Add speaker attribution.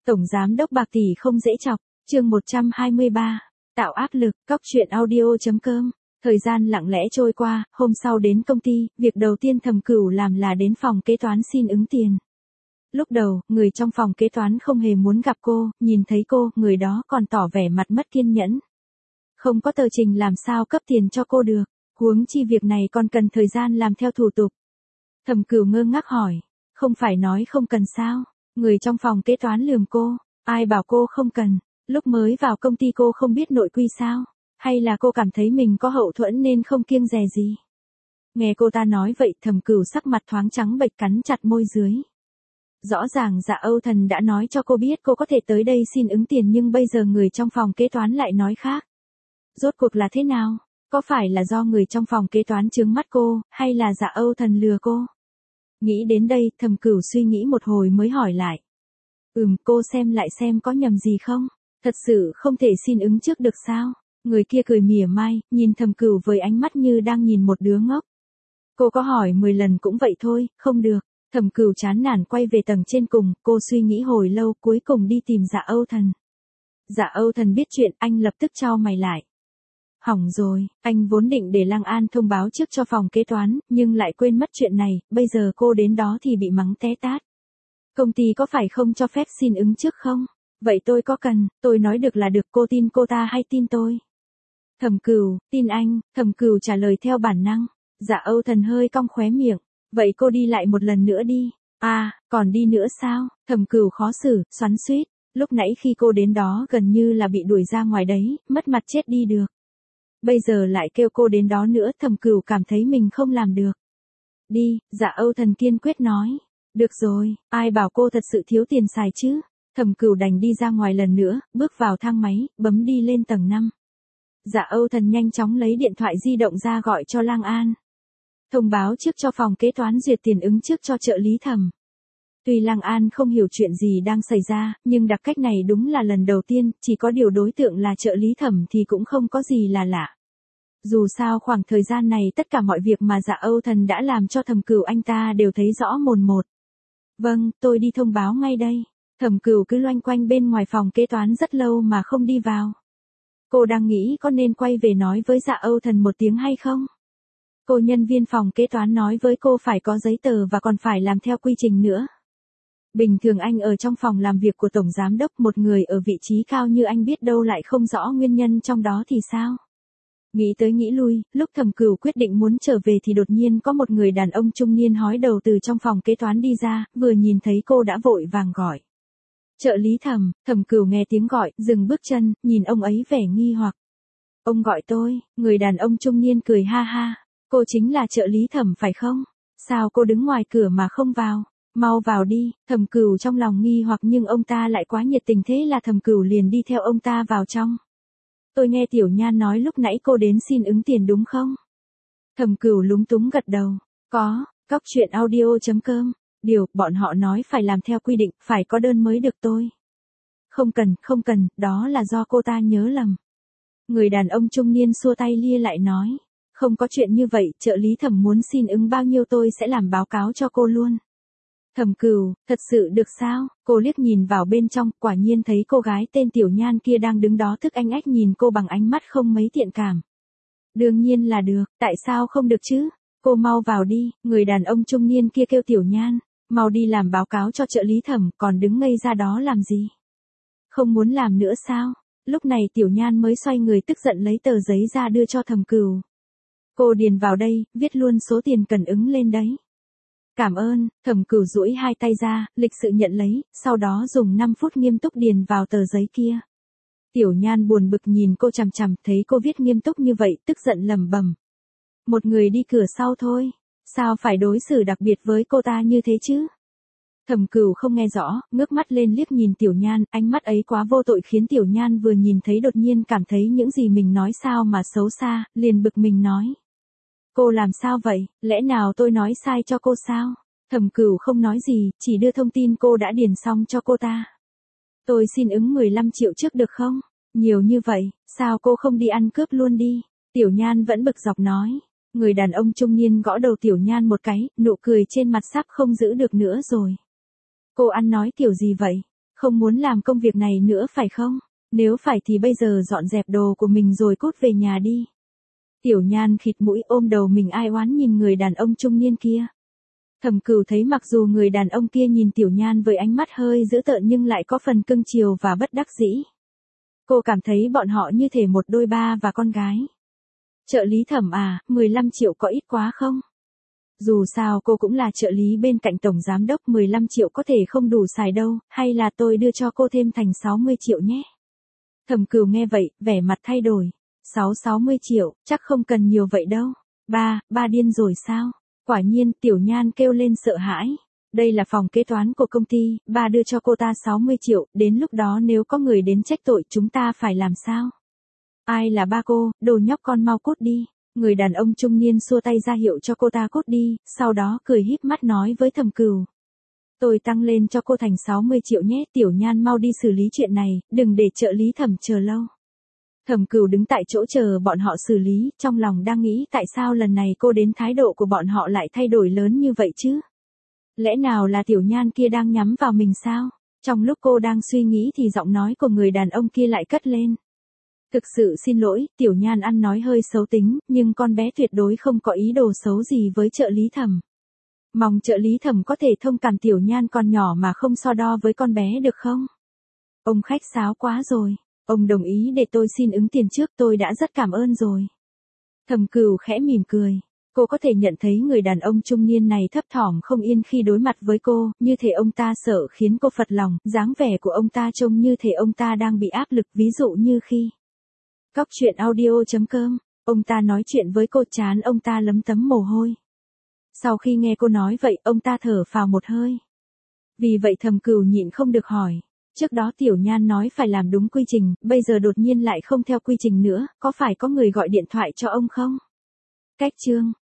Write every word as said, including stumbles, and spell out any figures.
Speaker 1: Tổng giám đốc bạc tỷ không dễ chọc, chương một trăm hai mươi ba, tạo áp lực, cóc truyện audio chấm com. Thời gian lặng lẽ trôi qua, hôm sau đến công ty, việc đầu tiên Thẩm Cửu làm là đến phòng kế toán xin ứng tiền. Lúc đầu, người trong phòng kế toán không hề muốn gặp cô, nhìn thấy cô, người đó còn tỏ vẻ mặt mất kiên nhẫn. Không có tờ trình làm sao cấp tiền cho cô được, huống chi việc này còn cần thời gian làm theo thủ tục. Thẩm Cửu ngơ ngác hỏi, không phải nói không cần sao? Người trong phòng kế toán lườm cô, ai bảo cô không cần, lúc mới vào công ty cô không biết nội quy sao, hay là cô cảm thấy mình có hậu thuẫn nên không kiêng dè gì. Nghe cô ta nói vậy Thẩm Cửu sắc mặt thoáng trắng bệch cắn chặt môi dưới. Rõ ràng Dạ Âu Thần đã nói cho cô biết cô có thể tới đây xin ứng tiền nhưng bây giờ người trong phòng kế toán lại nói khác. Rốt cuộc là thế nào? Có phải là do người trong phòng kế toán chướng mắt cô, hay là Dạ Âu Thần lừa cô? Nghĩ đến đây, Thẩm Cửu suy nghĩ một hồi mới hỏi lại. Ừm, cô xem lại xem có nhầm gì không? Thật sự không thể xin ứng trước được sao? Người kia cười mỉa mai, nhìn Thẩm Cửu với ánh mắt như đang nhìn một đứa ngốc. Cô có hỏi mười lần cũng vậy thôi, không được. Thẩm Cửu chán nản quay về tầng trên cùng, cô suy nghĩ hồi lâu cuối cùng đi tìm Dạ Âu Thần. Dạ Âu Thần biết chuyện, anh lập tức chau mày lại. Hỏng rồi, anh vốn định để Lăng An thông báo trước cho phòng kế toán, nhưng lại quên mất chuyện này, bây giờ cô đến đó thì bị mắng té tát. Công ty có phải không cho phép xin ứng trước không? Vậy tôi có cần, tôi nói được là được, cô tin cô ta hay tin tôi? Thẩm Cửu, tin anh, Thẩm Cửu trả lời theo bản năng. Dạ Âu Thần hơi cong khóe miệng, vậy cô đi lại một lần nữa đi. À, còn đi nữa sao? Thẩm Cửu khó xử, xoắn xuýt, lúc nãy khi cô đến đó gần như là bị đuổi ra ngoài đấy, mất mặt chết đi được. Bây giờ lại kêu cô đến đó nữa, Thẩm Cửu cảm thấy mình không làm được. Đi, Dạ Âu Thần kiên quyết nói. Được rồi, ai bảo cô thật sự thiếu tiền xài chứ? Thẩm Cửu đành đi ra ngoài lần nữa, bước vào thang máy, bấm đi lên tầng năm. Dạ Âu Thần nhanh chóng lấy điện thoại di động ra gọi cho Lăng An. Thông báo trước cho phòng kế toán duyệt tiền ứng trước cho trợ lý Thẩm. Tuy Lăng An không hiểu chuyện gì đang xảy ra, nhưng đặc cách này đúng là lần đầu tiên, chỉ có điều đối tượng là trợ lý Thẩm thì cũng không có gì là lạ. Dù sao khoảng thời gian này tất cả mọi việc mà Dạ Âu Thần đã làm cho Thẩm Cửu anh ta đều thấy rõ mồn một. Vâng, tôi đi thông báo ngay đây. Thẩm Cửu cứ loanh quanh bên ngoài phòng kế toán rất lâu mà không đi vào. Cô đang nghĩ có nên quay về nói với Dạ Âu Thần một tiếng hay không? Cô nhân viên phòng kế toán nói với cô phải có giấy tờ và còn phải làm theo quy trình nữa. Bình thường anh ở trong phòng làm việc của Tổng Giám Đốc, một người ở vị trí cao như anh biết đâu lại không rõ nguyên nhân trong đó thì sao? Nghĩ tới nghĩ lui, lúc Thẩm Cửu quyết định muốn trở về thì đột nhiên có một người đàn ông trung niên hói đầu từ trong phòng kế toán đi ra, vừa nhìn thấy cô đã vội vàng gọi. Trợ lý Thẩm. Thẩm Cửu nghe tiếng gọi, dừng bước chân, nhìn ông ấy vẻ nghi hoặc. Ông gọi tôi, người đàn ông trung niên cười ha ha. Cô chính là trợ lý Thẩm phải không? Sao cô đứng ngoài cửa mà không vào? Mau vào đi. Thẩm Cửu trong lòng nghi hoặc nhưng ông ta lại quá nhiệt tình, thế là Thẩm Cửu liền đi theo ông ta vào trong. Tôi nghe Tiểu Nhan nói lúc nãy cô đến xin ứng tiền đúng không? Thẩm Cửu lúng túng gật đầu. Có, cóc truyện audio chấm com. Điều, bọn họ nói phải làm theo quy định, phải có đơn mới được tôi. Không cần, không cần, đó là do cô ta nhớ lầm. Người đàn ông trung niên xua tay lia lại nói. Không có chuyện như vậy, trợ lý Thẩm muốn xin ứng bao nhiêu tôi sẽ làm báo cáo cho cô luôn. Thẩm Cửu, thật sự được sao? Cô liếc nhìn vào bên trong, quả nhiên thấy cô gái tên Tiểu Nhan kia đang đứng đó thức anh ách nhìn cô bằng ánh mắt không mấy thiện cảm. Đương nhiên là được, tại sao không được chứ? Cô mau vào đi, người đàn ông trung niên kia kêu Tiểu Nhan, mau đi làm báo cáo cho trợ lý Thẩm, còn đứng ngây ra đó làm gì? Không muốn làm nữa sao? Lúc này Tiểu Nhan mới xoay người tức giận lấy tờ giấy ra đưa cho Thẩm Cửu. Cô điền vào đây, viết luôn số tiền cần ứng lên đấy. Cảm ơn. Thẩm Cửu duỗi hai tay ra, lịch sự nhận lấy, sau đó dùng năm phút nghiêm túc điền vào tờ giấy kia. Tiểu Nhan buồn bực nhìn cô chằm chằm, thấy cô viết nghiêm túc như vậy, tức giận lẩm bẩm. Một người đi cửa sau thôi, sao phải đối xử đặc biệt với cô ta như thế chứ? Thẩm Cửu không nghe rõ, ngước mắt lên liếc nhìn Tiểu Nhan, ánh mắt ấy quá vô tội khiến Tiểu Nhan vừa nhìn thấy đột nhiên cảm thấy những gì mình nói sao mà xấu xa, liền bực mình nói. Cô làm sao vậy, lẽ nào tôi nói sai cho cô sao? Thẩm Cửu không nói gì, chỉ đưa thông tin cô đã điền xong cho cô ta. Tôi xin ứng mười lăm triệu trước được không? Nhiều như vậy, sao cô không đi ăn cướp luôn đi? Tiểu Nhan vẫn bực dọc nói. Người đàn ông trung niên gõ đầu Tiểu Nhan một cái, nụ cười trên mặt sắp không giữ được nữa rồi. Cô ăn nói kiểu gì vậy? Không muốn làm công việc này nữa phải không? Nếu phải thì bây giờ dọn dẹp đồ của mình rồi cút về nhà đi. Tiểu Nhan khịt mũi ôm đầu mình ai oán nhìn người đàn ông trung niên kia. Thẩm Cửu thấy mặc dù người đàn ông kia nhìn Tiểu Nhan với ánh mắt hơi dữ tợn nhưng lại có phần cưng chiều và bất đắc dĩ. Cô cảm thấy bọn họ như thể một đôi ba và con gái. Trợ lý Thẩm à, mười lăm triệu có ít quá không? Dù sao cô cũng là trợ lý bên cạnh tổng giám đốc, mười lăm triệu có thể không đủ xài đâu, hay là tôi đưa cho cô thêm thành sáu mươi triệu nhé. Thẩm Cửu nghe vậy, vẻ mặt thay đổi. Sáu sáu mươi triệu, chắc không cần nhiều vậy đâu. Ba, ba điên rồi sao? Quả nhiên, Tiểu Nhan kêu lên sợ hãi. Đây là phòng kế toán của công ty, ba đưa cho cô ta sáu mươi triệu, đến lúc đó nếu có người đến trách tội chúng ta phải làm sao? Ai là ba cô, đồ nhóc con mau cút đi. Người đàn ông trung niên xua tay ra hiệu cho cô ta cút đi, sau đó cười híp mắt nói với Thẩm Cửu. Tôi tăng lên cho cô thành sáu mươi triệu nhé, Tiểu Nhan mau đi xử lý chuyện này, đừng để trợ lý Thẩm chờ lâu. Thẩm Cửu đứng tại chỗ chờ bọn họ xử lý, trong lòng đang nghĩ tại sao lần này cô đến thái độ của bọn họ lại thay đổi lớn như vậy chứ? Lẽ nào là Tiểu Nhan kia đang nhắm vào mình sao? Trong lúc cô đang suy nghĩ thì giọng nói của người đàn ông kia lại cất lên. Thực sự xin lỗi, Tiểu Nhan ăn nói hơi xấu tính, nhưng con bé tuyệt đối không có ý đồ xấu gì với trợ lý Thẩm. Mong trợ lý Thẩm có thể thông cảm Tiểu Nhan còn nhỏ mà không so đo với con bé được không? Ông khách sáo quá rồi. Ông đồng ý để tôi xin ứng tiền trước, tôi đã rất cảm ơn rồi. Thẩm Cửu khẽ mỉm cười. Cô có thể nhận thấy người đàn ông trung niên này thấp thỏm không yên khi đối mặt với cô, như thể ông ta sợ khiến cô phật lòng, dáng vẻ của ông ta trông như thể ông ta đang bị áp lực, ví dụ như khi Cóc truyện audio chấm com, ông ta nói chuyện với cô chán ông ta lấm tấm mồ hôi. Sau khi nghe cô nói vậy, ông ta thở phào một hơi. Vì vậy Thẩm Cửu nhịn không được hỏi. Trước đó Tiểu Nhan nói phải làm đúng quy trình, bây giờ đột nhiên lại không theo quy trình nữa, có phải có người gọi điện thoại cho ông không? Cách chương